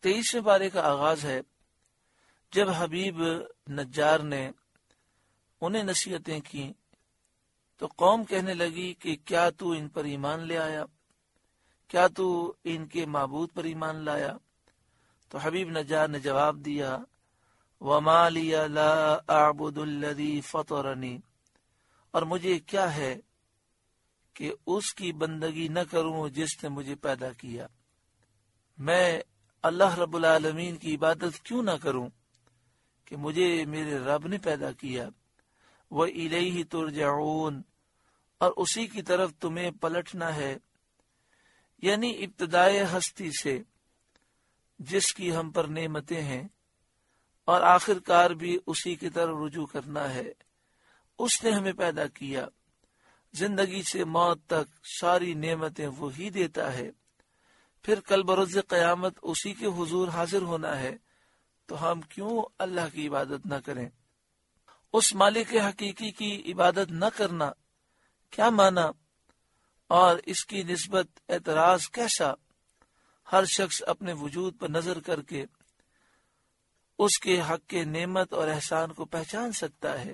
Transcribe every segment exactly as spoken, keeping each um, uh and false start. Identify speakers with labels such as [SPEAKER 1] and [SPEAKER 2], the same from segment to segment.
[SPEAKER 1] تیئیسویں پارے کا آغاز ہے۔ جب حبیب نجار نے انہیں نصیحتیں کی تو قوم کہنے لگی کہ کیا تو ان پر ایمان لے آیا، کیا تو ان کے معبود پر ایمان لایا؟ تو حبیب نجار نے جواب دیا، وَمَا لِيَ لَا أَعْبُدُ الَّذِي فَطَرَنِي، اور مجھے کیا ہے کہ اس کی بندگی نہ کروں جس نے مجھے پیدا کیا، میں اللہ رب العالمین کی عبادت کیوں نہ کروں کہ مجھے میرے رب نے پیدا کیا۔ وَإِلَيْهِ تُرْجَعُونَ، اور اسی کی طرف تمہیں پلٹنا ہے، یعنی ابتدائے ہستی سے جس کی ہم پر نعمتیں ہیں، اور آخر کار بھی اسی کی طرف رجوع کرنا ہے۔ اس نے ہمیں پیدا کیا، زندگی سے موت تک ساری نعمتیں وہی دیتا ہے، پھر کل بروز قیامت اسی کے حضور حاضر ہونا ہے، تو ہم کیوں اللہ کی عبادت نہ کریں؟ اس مالک حقیقی کی عبادت نہ کرنا کیا معنی اور اس کی نسبت اعتراض کیسا؟ ہر شخص اپنے وجود پر نظر کر کے اس کے حق کے نعمت اور احسان کو پہچان سکتا ہے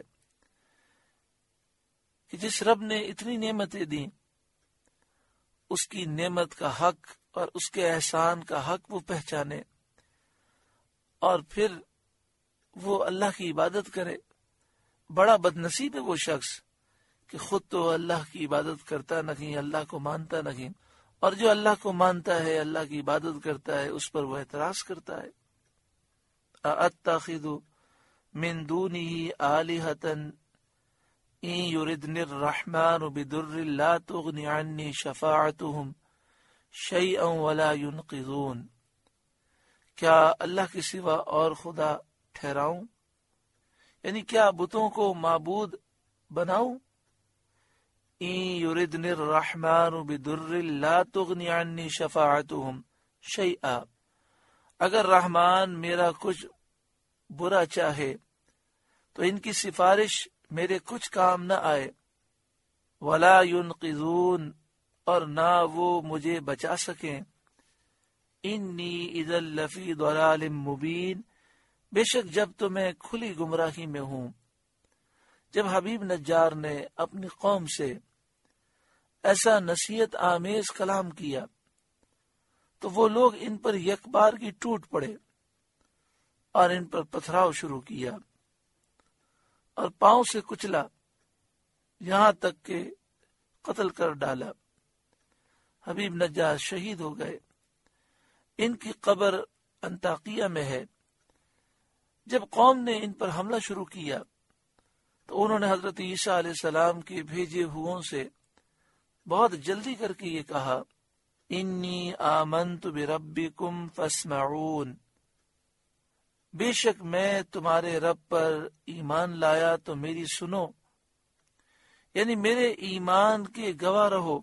[SPEAKER 1] کہ جس رب نے اتنی نعمتیں دیں، اس کی نعمت کا حق اور اس کے احسان کا حق وہ پہچانے اور پھر وہ اللہ کی عبادت کرے۔ بڑا بد نصیب ہے وہ شخص کہ خود تو اللہ کی عبادت کرتا نہیں، اللہ کو مانتا نہیں، اور جو اللہ کو مانتا ہے، اللہ کی عبادت کرتا ہے، اس پر وہ اعتراض کرتا ہے۔ أَأَتَّخِذُ مِن دُونِهِ آلِهَةً إِن يُرِدْنِ الرَّحْمَنُ بِضُرٍّ لَا تُغْنِ عَنِّي شَفَاعَتُهُمْ شَيْئًا وَلَا يُنْقِذُونَ، کیا اللہ کے سوا اور خدا ٹھہراؤں، یعنی کیا بتوں کو معبود بناؤں؟ إِن يُرِدْنِ الرَّحْمَنُ بِضُرٍّ لَا تُغْنِ عَنِّي شَفَاعَتُهُمْ شَيْئًا، اگر رحمان میرا کچھ برا چاہے تو ان کی سفارش میرے کچھ کام نہ آئے، ولا ينقذون، اور نہ وہ مجھے بچا سکیں، انی اذا لفی ضلال مبین، بے شک جب تو میں کھلی گمراہی میں ہوں۔ جب حبیب نجار نے اپنی قوم سے ایسا نصیحت آمیز کلام کیا تو وہ لوگ ان پر یک بار کی ٹوٹ پڑے اور ان پر پتھراؤ شروع کیا اور پاؤں سے کچلا، یہاں تک کہ قتل کر ڈالا۔ حبیب نجار شہید ہو گئے، ان کی قبر انطاکیہ میں ہے۔ جب قوم نے ان پر حملہ شروع کیا تو انہوں نے حضرت عیسیٰ علیہ السلام کے بھیجے ہوئوں سے بہت جلدی کر کے یہ کہا، انی آمنت بربکم فاسمعون، بے شک میں تمہارے رب پر ایمان لایا تو میری سنو، یعنی میرے ایمان کے گواہ رہو۔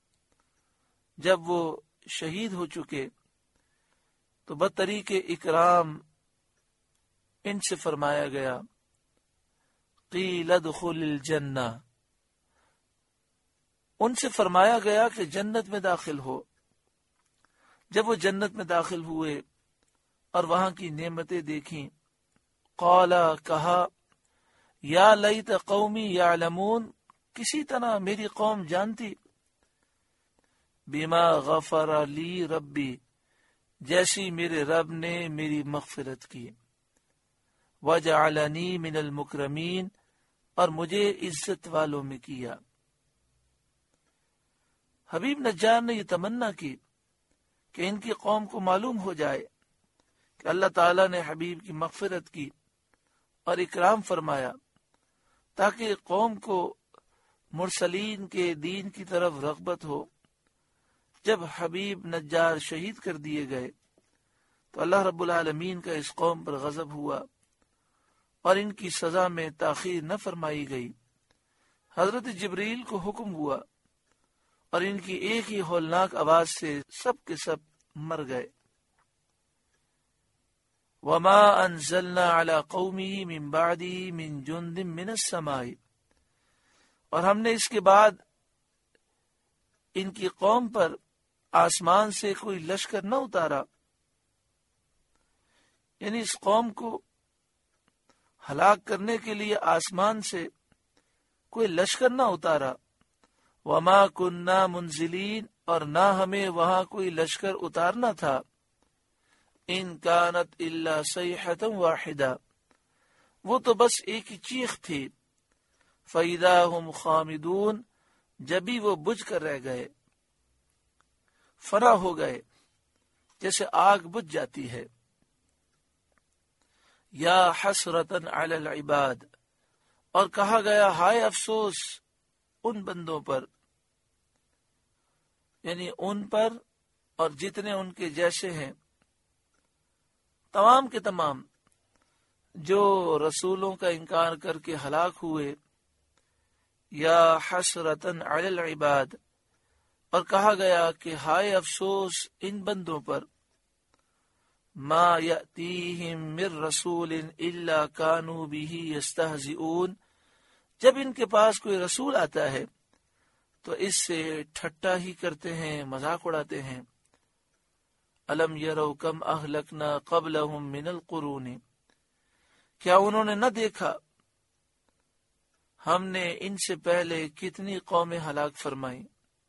[SPEAKER 1] جب وہ شہید ہو چکے تو بطریق اکرام ان سے فرمایا گیا، قیل ادخل الجنہ، ان سے فرمایا گیا کہ جنت میں داخل ہو۔ جب وہ جنت میں داخل ہوئے اور وہاں کی نعمتیں دیکھیں، قالا، کہا، یا لیت قومی یعلمون، کسی طرح میری قوم جانتی، بما غفر لی ربی، جیسی میرے رب نے میری مغفرت کی، وجعلنی من المکرمین، اور مجھے عزت والوں میں کیا۔ حبیب نجار نے یہ تمنا کی کہ ان کی قوم کو معلوم ہو جائے کہ اللہ تعالیٰ نے حبیب کی مغفرت کی اور اکرام فرمایا، تاکہ قوم کو مرسلین کے دین کی طرف رغبت ہو۔ جب حبیب نجار شہید کر دیے گئے تو اللہ رب العالمین کا اس قوم پر غضب ہوا اور ان کی سزا میں تاخیر نہ فرمائی گئی۔ حضرت جبریل کو حکم ہوا اور ان کی ایک ہی ہولناک آواز سے سب کے سب مر گئے۔ وما انزلنا على قومه من بعده من جند من السماء، اور ہم نے اس کے بعد ان کی قوم پر آسمان سے کوئی لشکر نہ اتارا، یعنی اس قوم کو ہلاک کرنے کے لیے آسمان سے کوئی لشکر نہ اتارا. وما کننا منزلین، اور نہ ہمیں وہاں کوئی لشکر اتارنا تھا. ان کانت الا صیحۃ واحدہ، وہ تو بس ایک ہی چیخ تھی. فاذا هم خامدون، جبھی وہ بجھ کر رہ گئے، فنا ہو گئے، جیسے آگ بجھ جاتی ہے. یا حسرتن علی العباد، اور کہا گیا ہائے افسوس ان بندوں پر، یعنی ان پر اور جتنے ان کے جیسے ہیں، تمام کے تمام جو رسولوں کا انکار کر کے ہلاک ہوئے. یا حسرتن علی العباد، اور کہا گیا کہ ہائے افسوس ان بندوں پر. ما یأتیہم من رسول الا کانوا بہ یستہزئون، جب ان کے پاس کوئی رسول آتا ہے تو اس سے ٹھٹا ہی کرتے ہیں، مذاق اڑاتے ہیں. الم یروا کم اہلکنا قبلہم من القرون، کیا انہوں نے نہ دیکھا ہم نے ان سے پہلے کتنی قومیں ہلاک فرمائیں.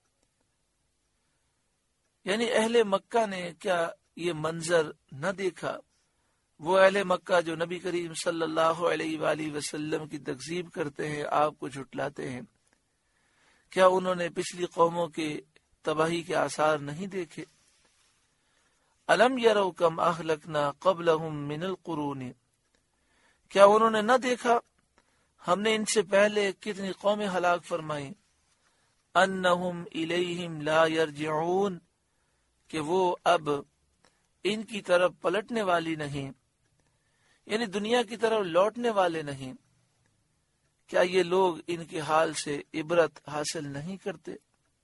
[SPEAKER 1] یعنی اہل مکہ نے کیا یہ منظر نہ دیکھا؟ وہ اہل مکہ جو نبی کریم صلی اللہ علیہ وآلہ وسلم کی تکذیب کرتے ہیں، آپ کو جھٹلاتے ہیں، کیا انہوں نے پچھلی قوموں کے تباہی کے آثار نہیں دیکھے؟ الم یروا کم اہلکنا قبلہم من القرون، کیا انہوں نے نہ دیکھا ہم نے ان سے پہلے کتنی قومیں ہلاک فرمائیں. انہم الیہم لا یرجعون، کہ وہ اب ان کی طرف پلٹنے والی نہیں، یعنی دنیا کی طرف لوٹنے والے نہیں. کیا یہ لوگ ان کے حال سے عبرت حاصل نہیں کرتے؟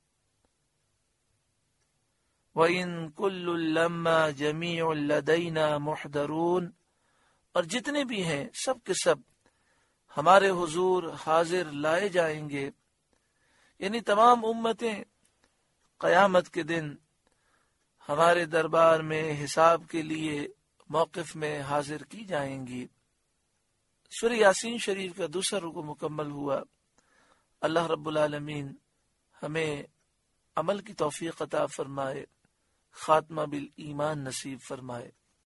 [SPEAKER 1] وَإِن كُلٌّ لَمَّا جَمِيعٌ لَدَيْنَا مُحْضَرُونَ، اور جتنے بھی ہیں سب کے سب ہمارے حضور حاضر لائے جائیں گے. یعنی تمام امتیں قیامت کے دن ہمارے دربار میں حساب کے لیے موقف میں حاضر کی جائیں گی. سورہ یاسین شریف کا دوسرا رکوع مکمل ہوا. اللہ رب العالمین ہمیں عمل کی توفیق عطا فرمائے، خاتمہ بالایمان نصیب فرمائے.